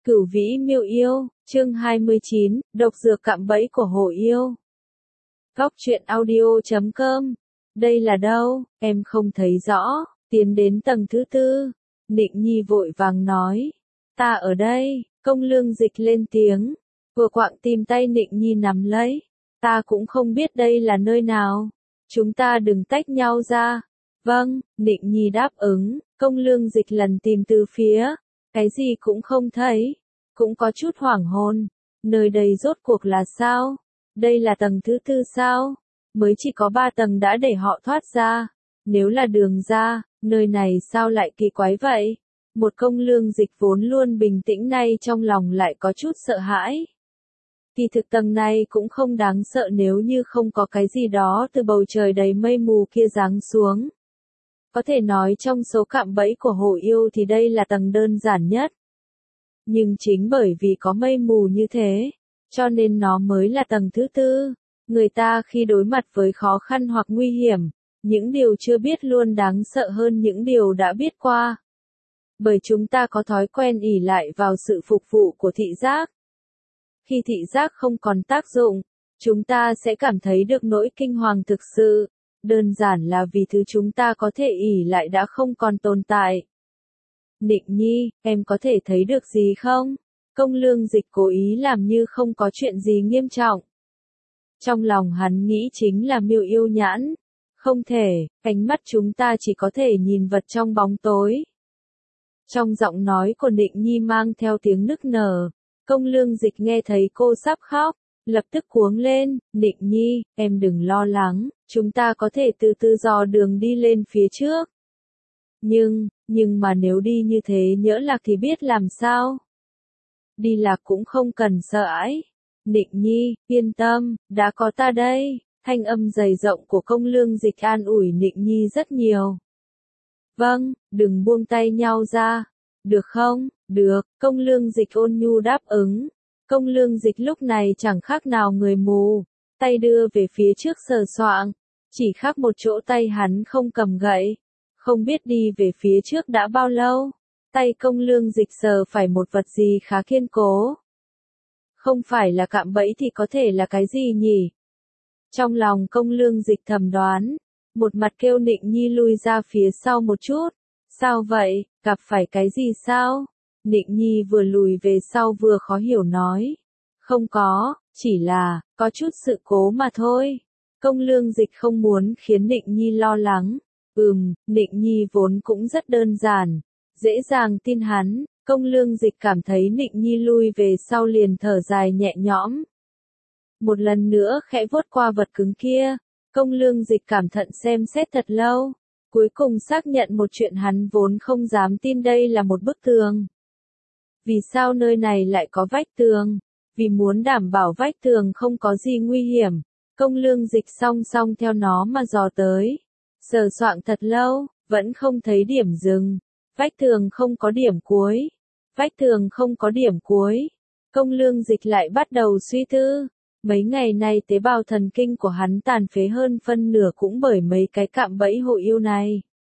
Cửu Vĩ Miêu Yêu, chương 29, độc dược cạm bẫy của hổ yêu. Góc truyện audio.com. Đây là đâu, em không thấy rõ, tiến đến tầng thứ tư. Nịnh Nhi vội vàng nói. Ta ở đây, Công Lương Dịch lên tiếng. Vừa quạng tìm tay Nịnh Nhi nắm lấy. Ta cũng không biết đây là nơi nào. Chúng ta đừng tách nhau ra. Vâng, Nịnh Nhi đáp ứng. Công Lương Dịch lần tìm từ phía. Cái gì cũng không thấy. Cũng có chút hoảng hồn. Nơi đây rốt cuộc là sao? Đây là tầng thứ tư sao? Mới chỉ có 3 tầng đã để họ thoát ra. Nếu là đường ra, nơi này sao lại kỳ quái vậy? Một Công Lương Dịch vốn luôn bình tĩnh nay trong lòng lại có chút sợ hãi. Kỳ thực tầng này cũng không đáng sợ nếu như không có cái gì đó từ bầu trời đầy mây mù kia giáng xuống. Có thể nói trong số cạm bẫy của hổ yêu thì đây là tầng đơn giản nhất. Nhưng chính bởi vì có mây mù như thế, cho nên nó mới là tầng thứ tư. Người ta khi đối mặt với khó khăn hoặc nguy hiểm, những điều chưa biết luôn đáng sợ hơn những điều đã biết qua. Bởi chúng ta có thói quen ỷ lại vào sự phục vụ của thị giác. Khi thị giác không còn tác dụng, chúng ta sẽ cảm thấy được nỗi kinh hoàng thực sự. Đơn giản là vì thứ chúng ta có thể ỷ lại đã không còn tồn tại. Nịnh Nhi, em có thể thấy được gì không? Công Lương Dịch cố ý làm như không có chuyện gì nghiêm trọng. Trong lòng hắn nghĩ chính là Miêu Yêu nhãn. Không thể, ánh mắt chúng ta chỉ có thể nhìn vật trong bóng tối. Trong giọng nói của Nịnh Nhi mang theo tiếng nức nở. Công Lương Dịch nghe thấy cô sắp khóc, lập tức cuống lên. Nịnh Nhi, em đừng lo lắng, chúng ta có thể từ từ dò đường đi lên phía trước. Nhưng mà nếu đi như thế nhỡ lạc thì biết làm sao? Đi lạc cũng không cần sợ ãi. Nịnh Nhi, yên tâm, đã có ta đây. Thanh âm dày rộng của Công Lương Dịch an ủi Nịnh Nhi rất nhiều. Vâng, đừng buông tay nhau ra. Được không? Được, Công Lương Dịch ôn nhu đáp ứng. Công Lương Dịch lúc này chẳng khác nào người mù. Tay đưa về phía trước sờ soạng. Chỉ khác một chỗ tay hắn không cầm gậy. Không biết đi về phía trước đã bao lâu. Tay Công Lương Dịch sờ phải một vật gì khá kiên cố. Không phải là cạm bẫy thì có thể là cái gì nhỉ? Trong lòng Công Lương Dịch thầm đoán. Một mặt kêu Nịnh Nhi lui ra phía sau một chút. Sao vậy, gặp phải cái gì sao? Nịnh Nhi vừa lùi về sau vừa khó hiểu nói. Không có, chỉ là, có chút sự cố mà thôi. Công Lương Dịch không muốn khiến Nịnh Nhi lo lắng. Nịnh Nhi vốn cũng rất đơn giản. Dễ dàng tin hắn, Công Lương Dịch cảm thấy Nịnh Nhi lui về sau liền thở dài nhẹ nhõm. Một lần nữa khẽ vuốt qua vật cứng kia, Công Lương Dịch cảm thận xem xét thật lâu. Cuối cùng xác nhận một chuyện hắn vốn không dám tin đây là một bức tường. Vì sao nơi này lại có vách tường? Vì muốn đảm bảo vách tường không có gì nguy hiểm, Công Lương Dịch song song theo nó mà dò tới. Sờ soạng thật lâu, vẫn không thấy điểm dừng. Vách tường không có điểm cuối. Vách tường không có điểm cuối. Công Lương Dịch lại bắt đầu suy tư. Mấy ngày nay tế bào thần kinh của hắn tàn phế hơn phân nửa cũng bởi mấy cái cạm bẫy hổ yêu này.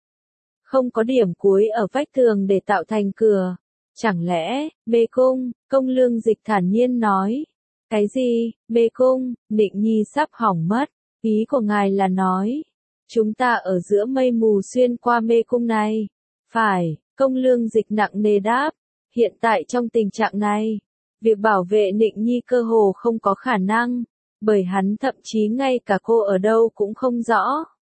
Không có điểm cuối ở vách tường để tạo thành cửa. Chẳng lẽ, mê cung? Công Lương Dịch thản nhiên nói. Cái gì, mê cung? Nịnh Nhi sắp hỏng mất. Ý của ngài là nói. Chúng ta ở giữa mây mù xuyên qua mê cung này. Phải, Công Lương Dịch nặng nề đáp. Hiện tại trong tình trạng này, việc bảo vệ Nịnh Nhi cơ hồ không có khả năng. Bởi hắn thậm chí ngay cả cô ở đâu cũng không rõ.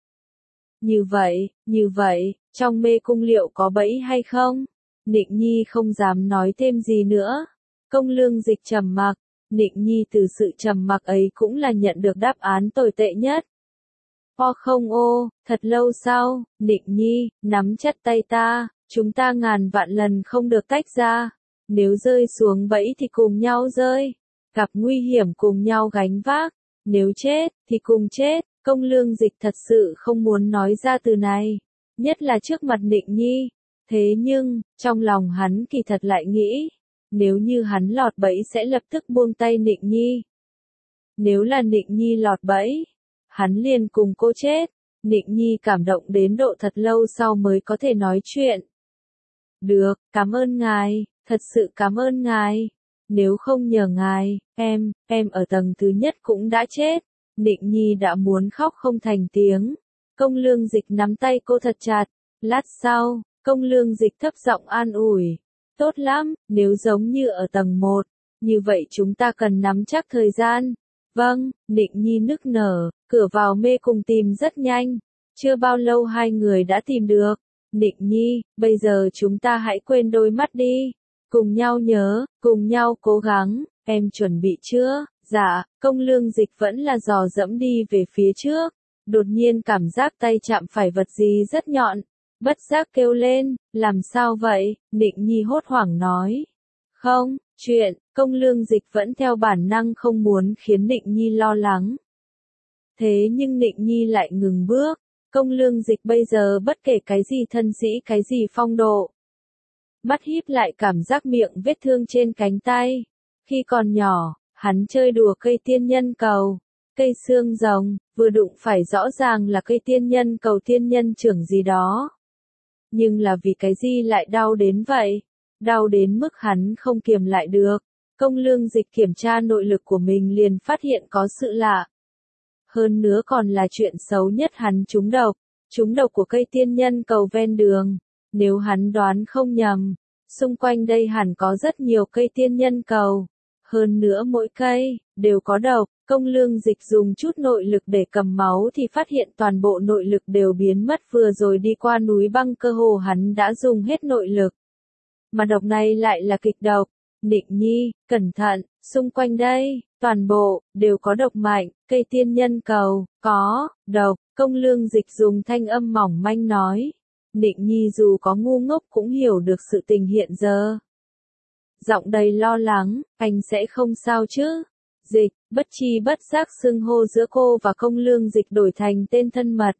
Như vậy, trong mê cung liệu có bẫy hay không? Nịnh Nhi không dám nói thêm gì nữa. Công Lương Dịch trầm mặc. Nịnh Nhi từ sự trầm mặc ấy cũng là nhận được đáp án tồi tệ nhất. Không thật lâu sau, Nịnh Nhi, nắm chặt tay ta, chúng ta ngàn vạn lần không được tách ra. Nếu rơi xuống bẫy thì cùng nhau rơi. Gặp nguy hiểm cùng nhau gánh vác. Nếu chết, thì cùng chết. Công Lương Dịch thật sự không muốn nói ra từ này. Nhất là trước mặt Nịnh Nhi. Thế nhưng, trong lòng hắn kỳ thật lại nghĩ. Nếu như hắn lọt bẫy sẽ lập tức buông tay Nịnh Nhi. Nếu là Nịnh Nhi lọt bẫy, hắn liền cùng cô chết. Nịnh Nhi cảm động đến độ thật lâu sau mới có thể nói chuyện. Được, cảm ơn ngài, Thật sự cảm ơn ngài. Nếu không nhờ ngài, em ở tầng thứ nhất cũng đã chết. Nịnh Nhi đã muốn khóc không thành tiếng. Công Lương Dịch nắm tay cô thật chặt. Lát sau, Công Lương Dịch thấp giọng an ủi. Tốt lắm, nếu giống như ở tầng 1, như vậy chúng ta cần nắm chắc thời gian. Vâng, Nịnh Nhi nức nở, cửa vào mê cung tìm rất nhanh. Chưa bao lâu hai người đã tìm được. Nịnh Nhi, bây giờ chúng ta hãy quên đôi mắt đi. Cùng nhau nhớ, cùng nhau cố gắng, em chuẩn bị chưa? Dạ, Công Lương Dịch vẫn là dò dẫm đi về phía trước. Đột nhiên cảm giác tay chạm phải vật gì rất nhọn. Bất giác kêu lên, làm sao vậy? Nịnh Nhi hốt hoảng nói. Không, chuyện, Công Lương Dịch vẫn theo bản năng không muốn khiến Nịnh Nhi lo lắng. Thế nhưng Nịnh Nhi lại ngừng bước. Công Lương Dịch bây giờ bất kể cái gì thân sĩ cái gì phong độ. Mắt híp lại cảm giác miệng vết thương trên cánh tay. Khi còn nhỏ, hắn chơi đùa cây tiên nhân cầu. Cây xương rồng, vừa đụng phải rõ ràng là cây tiên nhân cầu tiên nhân trưởng gì đó. Nhưng là vì cái gì lại đau đến vậy? Đau đến mức hắn không kiềm lại được. Công Lương Dịch kiểm tra nội lực của mình liền phát hiện có sự lạ. Hơn nữa còn là chuyện xấu nhất hắn trúng độc. Trúng độc của cây tiên nhân cầu ven đường. Nếu hắn đoán không nhầm, xung quanh đây hẳn có rất nhiều cây tiên nhân cầu. Hơn nữa mỗi cây, đều có độc. Công Lương Dịch dùng chút nội lực để cầm máu thì phát hiện toàn bộ nội lực đều biến mất, vừa rồi đi qua núi băng cơ hồ hắn đã dùng hết nội lực. Mà độc này lại là kịch độc. Nịnh Nhi, cẩn thận, xung quanh đây, toàn bộ, đều có độc mạnh, cây tiên nhân cầu, có, độc, Công Lương Dịch dùng thanh âm mỏng manh nói. Nịnh Nhi dù có ngu ngốc cũng hiểu được sự tình hiện giờ. Giọng đầy lo lắng, anh sẽ không sao chứ? Dịch, bất chi bất giác xưng hô giữa cô và Công Lương Dịch đổi thành tên thân mật.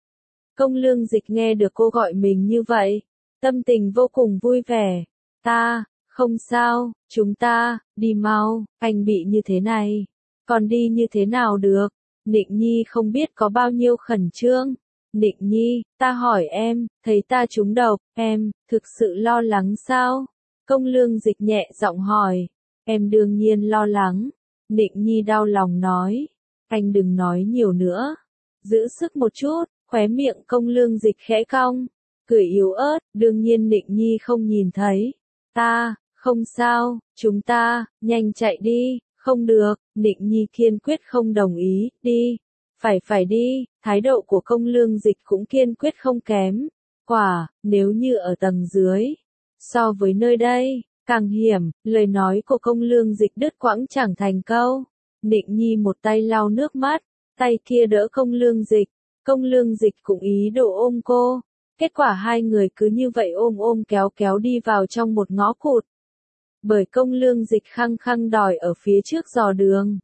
Công Lương Dịch nghe được cô gọi mình như vậy, tâm tình vô cùng vui vẻ. Ta, không sao, chúng ta, đi mau, anh bị như thế này. Còn đi như thế nào được? Nịnh Nhi không biết có bao nhiêu khẩn trương. Nịnh Nhi, ta hỏi em, thấy ta trúng độc, em, thực sự lo lắng sao? Công Lương Dịch nhẹ giọng hỏi. Em đương nhiên lo lắng. Nịnh Nhi đau lòng nói. Anh đừng nói nhiều nữa. Giữ sức một chút, khóe miệng Công Lương Dịch khẽ cong. Cười yếu ớt, đương nhiên Nịnh Nhi không nhìn thấy. Ta, không sao, chúng ta, nhanh chạy đi. Không được, Nịnh Nhi kiên quyết không đồng ý, đi. Phải đi, thái độ của Công Lương Dịch cũng kiên quyết không kém. Quả, nếu như ở tầng dưới, so với nơi đây, càng hiểm, lời nói của Công Lương Dịch đứt quãng chẳng thành câu. Nịnh Nhi một tay lau nước mắt, tay kia đỡ Công Lương Dịch. Công Lương Dịch cũng ý đồ ôm cô. Kết quả hai người cứ như vậy ôm kéo đi vào trong một ngõ cụt. Bởi Công Lương Dịch khăng khăng đòi ở phía trước dò đường.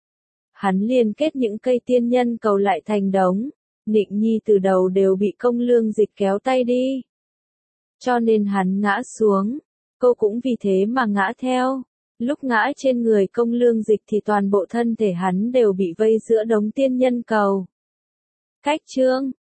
Hắn liên kết những cây tiên nhân cầu lại thành đống. Nịnh Nhi từ đầu đều bị Công Lương Dịch kéo tay đi. Cho nên hắn ngã xuống. Cô cũng vì thế mà ngã theo. Lúc ngã trên người Công Lương Dịch thì toàn bộ thân thể hắn đều bị vây giữa đống tiên nhân cầu. Cách chương